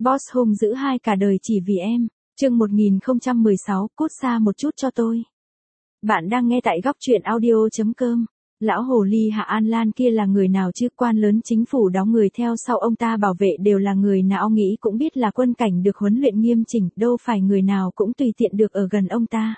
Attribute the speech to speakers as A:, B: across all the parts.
A: Boss hung dữ hai cả đời chỉ vì em. Chương 1016, cút xa một chút cho tôi. Bạn đang nghe tại góc truyện audio.com. Lão hồ ly Hạ An Lan kia là người nào chứ? Quan lớn chính phủ đó, người theo sau ông ta bảo vệ đều là người nào nghĩ cũng biết là quân cảnh được huấn luyện nghiêm chỉnh, đâu phải người nào cũng tùy tiện được ở gần ông ta.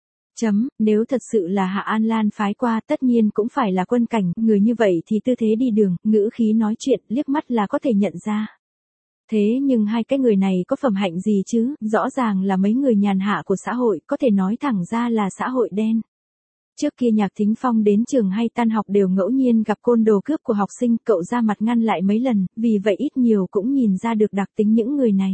A: Nếu thật sự là Hạ An Lan phái qua, tất nhiên cũng phải là quân cảnh, người như vậy thì tư thế đi đường, ngữ khí nói chuyện, liếc mắt là có thể nhận ra. Thế nhưng hai cái người này có phẩm hạnh gì chứ? Rõ ràng là mấy người nhàn hạ của xã hội, có thể nói thẳng ra là xã hội đen. Trước kia Nhạc Thính Phong đến trường hay tan học đều ngẫu nhiên gặp côn đồ cướp của học sinh, cậu ra mặt ngăn lại mấy lần, vì vậy ít nhiều cũng nhìn ra được đặc tính những người này.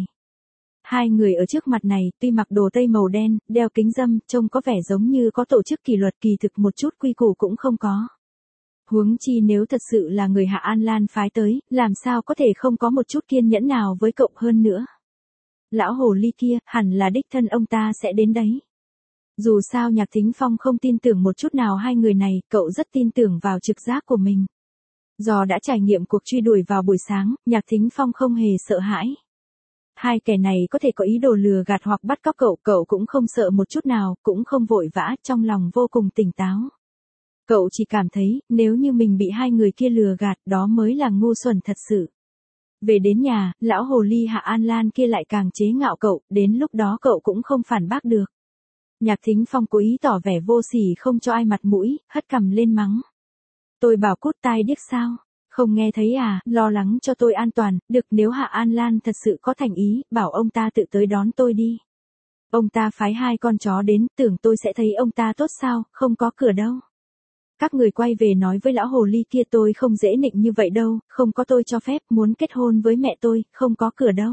A: Hai người ở trước mặt này, tuy mặc đồ tây màu đen, đeo kính râm, trông có vẻ giống như có tổ chức kỷ luật, kỳ thực một chút quy củ cũng không có. Huống chi nếu thật sự là người Hạ An Lan phái tới, làm sao có thể không có một chút kiên nhẫn nào với cậu hơn nữa. Lão hồ ly kia, hẳn là đích thân ông ta sẽ đến đấy. Dù sao Nhạc Thính Phong không tin tưởng một chút nào hai người này, cậu rất tin tưởng vào trực giác của mình. Do đã trải nghiệm cuộc truy đuổi vào buổi sáng, Nhạc Thính Phong không hề sợ hãi. Hai kẻ này có thể có ý đồ lừa gạt hoặc bắt cóc cậu cũng không sợ một chút nào, cũng không vội vã, trong lòng vô cùng tỉnh táo. Cậu chỉ cảm thấy, nếu như mình bị hai người kia lừa gạt, đó mới là ngu xuẩn thật sự. Về đến nhà, lão hồ ly Hạ An Lan kia lại càng chế ngạo cậu, đến lúc đó cậu cũng không phản bác được. Nhạc Thính Phong cố ý tỏ vẻ vô sỉ không cho ai mặt mũi, hất cằm lên mắng. Tôi bảo cút tai điếc sao? Không nghe thấy à? Lo lắng cho tôi an toàn, được, nếu Hạ An Lan thật sự có thành ý, bảo ông ta tự tới đón tôi đi. Ông ta phái hai con chó đến, tưởng tôi sẽ thấy ông ta tốt sao? Không có cửa đâu. Các người quay về nói với lão hồ ly kia tôi không dễ nịnh như vậy đâu, không có tôi cho phép, muốn kết hôn với mẹ tôi, không có cửa đâu.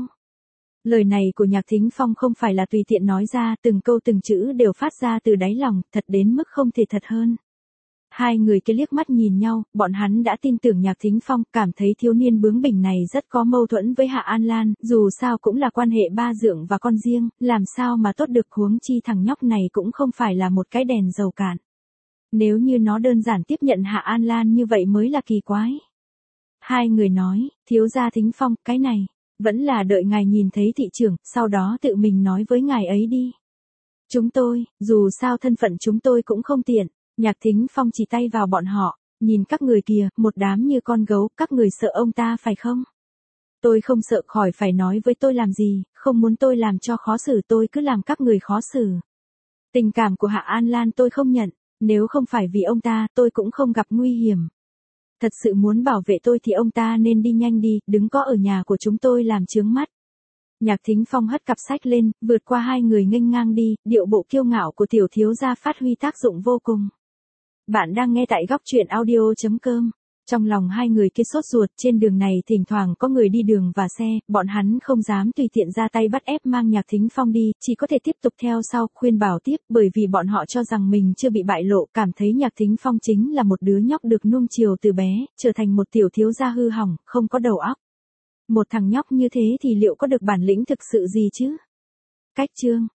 A: Lời này của Nhạc Thính Phong không phải là tùy tiện nói ra, từng câu từng chữ đều phát ra từ đáy lòng, thật đến mức không thể thật hơn. Hai người kia liếc mắt nhìn nhau, bọn hắn đã tin tưởng Nhạc Thính Phong, cảm thấy thiếu niên bướng bỉnh này rất có mâu thuẫn với Hạ An Lan, dù sao cũng là quan hệ ba dượng và con riêng, làm sao mà tốt được, huống chi thằng nhóc này cũng không phải là một cái đèn dầu cạn. Nếu như nó đơn giản tiếp nhận Hạ An Lan như vậy mới là kỳ quái. Hai người nói, thiếu gia Thính Phong, cái này, vẫn là đợi ngài nhìn thấy thị trưởng, sau đó tự mình nói với ngài ấy đi. Chúng tôi, dù sao thân phận chúng tôi cũng không tiện. Nhạc Thính Phong chỉ tay vào bọn họ, nhìn các người kìa, một đám như con gấu, các người sợ ông ta phải không? Tôi không sợ, khỏi phải nói với tôi làm gì, không muốn tôi làm cho khó xử tôi cứ làm các người khó xử. Tình cảm của Hạ An Lan tôi không nhận, nếu không phải vì ông ta tôi cũng không gặp nguy hiểm. Thật sự muốn bảo vệ tôi thì ông ta nên đi nhanh đi, đừng có ở nhà của chúng tôi làm chướng mắt. Nhạc Thính Phong hất cặp sách lên, vượt qua hai người nghênh ngang đi, điệu bộ kiêu ngạo của tiểu thiếu gia phát huy tác dụng vô cùng. Bạn đang nghe tại góc truyện audio.com. Trong lòng hai người kia sốt ruột, trên đường này thỉnh thoảng có người đi đường và xe, bọn hắn không dám tùy tiện ra tay bắt ép mang Nhạc Thính Phong đi, chỉ có thể tiếp tục theo sau, khuyên bảo tiếp, bởi vì bọn họ cho rằng mình chưa bị bại lộ, cảm thấy Nhạc Thính Phong chính là một đứa nhóc được nuông chiều từ bé, trở thành một tiểu thiếu gia hư hỏng, không có đầu óc. Một thằng nhóc như thế thì liệu có được bản lĩnh thực sự gì chứ? Cách chương